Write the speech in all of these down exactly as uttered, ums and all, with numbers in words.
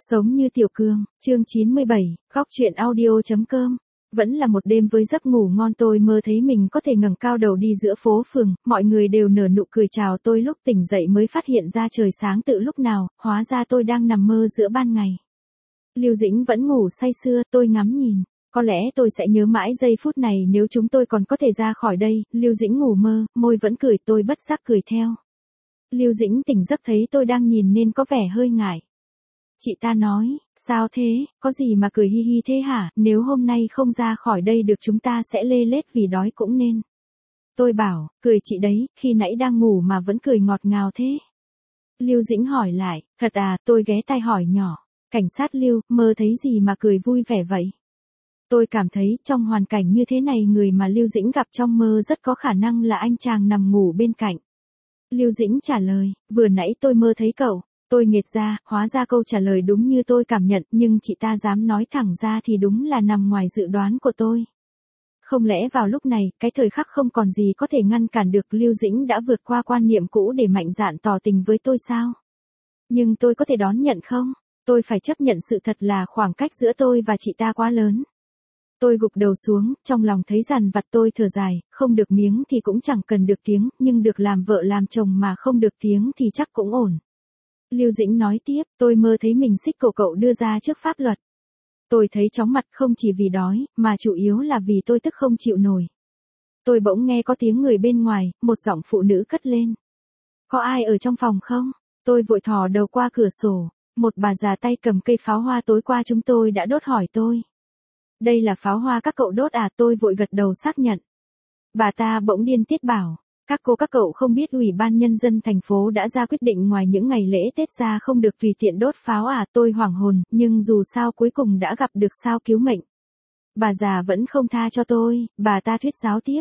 Sống như Tiểu Cương, chương chín mươi bảy, góc truyện audio.com. Vẫn là một đêm với giấc ngủ ngon, tôi mơ thấy mình có thể ngẩng cao đầu đi giữa phố phường, mọi người đều nở nụ cười chào tôi. Lúc tỉnh dậy mới phát hiện ra trời sáng từ lúc nào, hóa ra tôi đang nằm mơ giữa ban ngày. Lưu Dĩnh vẫn ngủ say sưa, tôi ngắm nhìn. Có lẽ tôi sẽ nhớ mãi giây phút này nếu chúng tôi còn có thể ra khỏi đây. Lưu Dĩnh ngủ mơ, môi vẫn cười, tôi bất giác cười theo. Lưu Dĩnh tỉnh giấc thấy tôi đang nhìn nên có vẻ hơi ngại. Chị ta nói, sao thế, có gì mà cười hi hi thế hả, nếu hôm nay không ra khỏi đây được chúng ta sẽ lê lết vì đói cũng nên. Tôi bảo, cười chị đấy, khi nãy đang ngủ mà vẫn cười ngọt ngào thế. Lưu Dĩnh hỏi lại, thật à, tôi ghé tai hỏi nhỏ, cảnh sát Lưu, mơ thấy gì mà cười vui vẻ vậy? Tôi cảm thấy trong hoàn cảnh như thế này người mà Lưu Dĩnh gặp trong mơ rất có khả năng là anh chàng nằm ngủ bên cạnh. Lưu Dĩnh trả lời, vừa nãy tôi mơ thấy cậu. Tôi nghệt ra, hóa ra câu trả lời đúng như tôi cảm nhận, nhưng chị ta dám nói thẳng ra thì đúng là nằm ngoài dự đoán của tôi. Không lẽ vào lúc này, cái thời khắc không còn gì có thể ngăn cản được, Lưu Dĩnh đã vượt qua quan niệm cũ để mạnh dạn tỏ tình với tôi sao? Nhưng tôi có thể đón nhận không? Tôi phải chấp nhận sự thật là khoảng cách giữa tôi và chị ta quá lớn. Tôi gục đầu xuống, trong lòng thấy dằn vặt. Tôi thở dài, không được miếng thì cũng chẳng cần được tiếng, nhưng được làm vợ làm chồng mà không được tiếng thì chắc cũng ổn. Lưu Dĩnh nói tiếp, tôi mơ thấy mình xích cổ cậu đưa ra trước pháp luật. Tôi thấy chóng mặt không chỉ vì đói, mà chủ yếu là vì tôi tức không chịu nổi. Tôi bỗng nghe có tiếng người bên ngoài, một giọng phụ nữ cất lên. Có ai ở trong phòng không? Tôi vội thò đầu qua cửa sổ, một bà già tay cầm cây pháo hoa tối qua chúng tôi đã đốt hỏi tôi. Đây là pháo hoa các cậu đốt à? Tôi vội gật đầu xác nhận. Bà ta bỗng điên tiết bảo. Các cô các cậu không biết Ủy ban Nhân dân thành phố đã ra quyết định ngoài những ngày lễ Tết ra không được tùy tiện đốt pháo à? Tôi hoảng hồn, nhưng dù sao cuối cùng đã gặp được sao cứu mệnh. Bà già vẫn không tha cho tôi, bà ta thuyết giáo tiếp.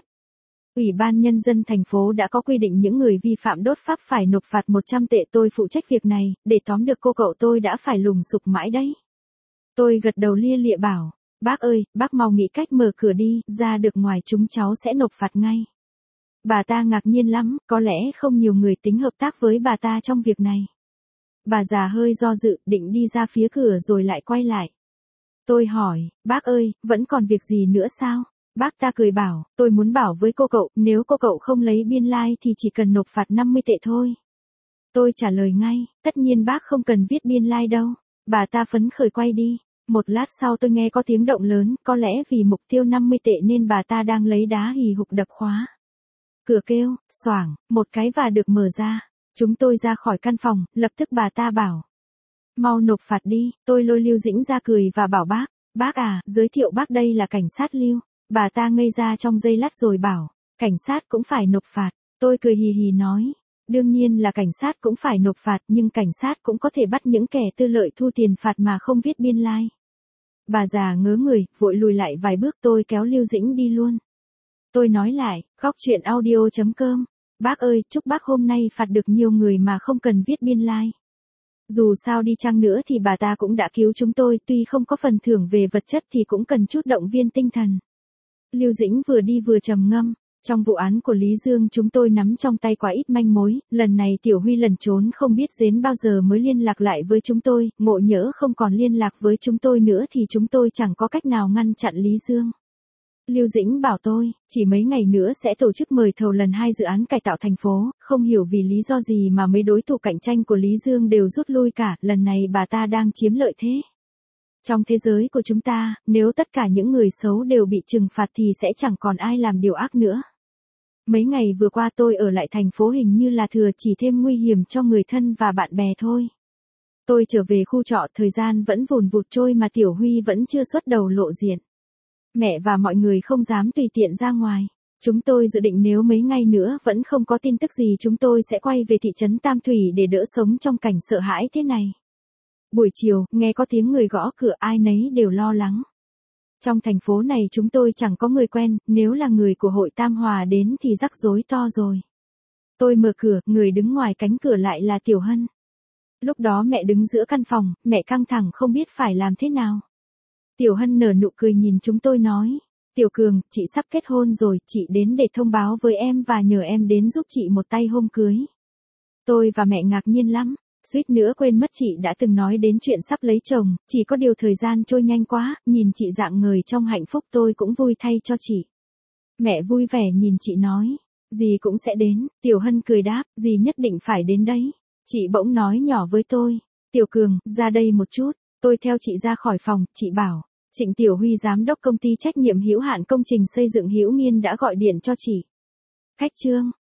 Ủy ban Nhân dân thành phố đã có quy định những người vi phạm đốt pháo phải nộp phạt một trăm tệ. Tôi phụ trách việc này, để tóm được cô cậu tôi đã phải lùng sục mãi đấy. Tôi gật đầu lia lịa bảo, bác ơi, bác mau nghĩ cách mở cửa đi, ra được ngoài chúng cháu sẽ nộp phạt ngay. Bà ta ngạc nhiên lắm, có lẽ không nhiều người tính hợp tác với bà ta trong việc này. Bà già hơi do dự, định đi ra phía cửa rồi lại quay lại. Tôi hỏi, bác ơi, vẫn còn việc gì nữa sao? Bác ta cười bảo, tôi muốn bảo với cô cậu, nếu cô cậu không lấy biên lai thì chỉ cần nộp phạt năm mươi tệ thôi. Tôi trả lời ngay, tất nhiên bác không cần viết biên lai đâu. Bà ta phấn khởi quay đi. Một lát sau tôi nghe có tiếng động lớn, có lẽ vì mục tiêu năm mươi tệ nên bà ta đang lấy đá hì hục đập khóa. Cửa kêu, xoảng, một cái và được mở ra. Chúng tôi ra khỏi căn phòng, lập tức bà ta bảo. Mau nộp phạt đi, tôi lôi Lưu Dĩnh ra cười và bảo bác, bác à, giới thiệu bác đây là cảnh sát Lưu. Bà ta ngây ra trong giây lát rồi bảo, cảnh sát cũng phải nộp phạt. Tôi cười hì hì nói, đương nhiên là cảnh sát cũng phải nộp phạt, nhưng cảnh sát cũng có thể bắt những kẻ tư lợi thu tiền phạt mà không viết biên lai. Bà già ngớ người, vội lùi lại vài bước. Tôi kéo Lưu Dĩnh đi luôn. Tôi nói lại, góc truyện audio.com. Bác ơi, chúc bác hôm nay phạt được nhiều người mà không cần viết biên lai. Dù sao đi chăng nữa thì bà ta cũng đã cứu chúng tôi, tuy không có phần thưởng về vật chất thì cũng cần chút động viên tinh thần. Lưu Dĩnh vừa đi vừa trầm ngâm. Trong vụ án của Lý Dương chúng tôi nắm trong tay quá ít manh mối, lần này Tiểu Huy lẩn trốn không biết đến bao giờ mới liên lạc lại với chúng tôi, ngộ nhỡ không còn liên lạc với chúng tôi nữa thì chúng tôi chẳng có cách nào ngăn chặn Lý Dương. Lưu Dĩnh bảo tôi, chỉ mấy ngày nữa sẽ tổ chức mời thầu lần hai dự án cải tạo thành phố, không hiểu vì lý do gì mà mấy đối thủ cạnh tranh của Lý Dương đều rút lui cả, lần này bà ta đang chiếm lợi thế. Trong thế giới của chúng ta, nếu tất cả những người xấu đều bị trừng phạt thì sẽ chẳng còn ai làm điều ác nữa. Mấy ngày vừa qua tôi ở lại thành phố hình như là thừa chỉ thêm nguy hiểm cho người thân và bạn bè thôi. Tôi trở về khu trọ, thời gian vẫn vùn vụt trôi mà Tiểu Huy vẫn chưa xuất đầu lộ diện. Mẹ và mọi người không dám tùy tiện ra ngoài. Chúng tôi dự định nếu mấy ngày nữa vẫn không có tin tức gì chúng tôi sẽ quay về thị trấn Tam Thủy để đỡ sống trong cảnh sợ hãi thế này. Buổi chiều, nghe có tiếng người gõ cửa, ai nấy đều lo lắng. Trong thành phố này chúng tôi chẳng có người quen, nếu là người của hội Tam Hòa đến thì rắc rối to rồi. Tôi mở cửa, người đứng ngoài cánh cửa lại là Tiểu Hân. Lúc đó mẹ đứng giữa căn phòng, mẹ căng thẳng không biết phải làm thế nào. Tiểu Hân nở nụ cười nhìn chúng tôi nói, Tiểu Cường, chị sắp kết hôn rồi, chị đến để thông báo với em và nhờ em đến giúp chị một tay hôm cưới. Tôi và mẹ ngạc nhiên lắm, Suýt nữa quên mất chị đã từng nói đến chuyện sắp lấy chồng, chỉ có điều thời gian trôi nhanh quá, nhìn chị rạng ngời trong hạnh phúc tôi cũng vui thay cho chị. Mẹ vui vẻ nhìn chị nói, dì cũng sẽ đến, Tiểu Hân cười đáp, dì nhất định phải đến đấy. Chị bỗng nói nhỏ với tôi, Tiểu Cường, ra đây một chút, tôi theo chị ra khỏi phòng, chị bảo, Trịnh Tiểu Huy giám đốc công ty trách nhiệm hữu hạn công trình xây dựng Hữu Nghiên đã gọi điện cho chị. Khách trương.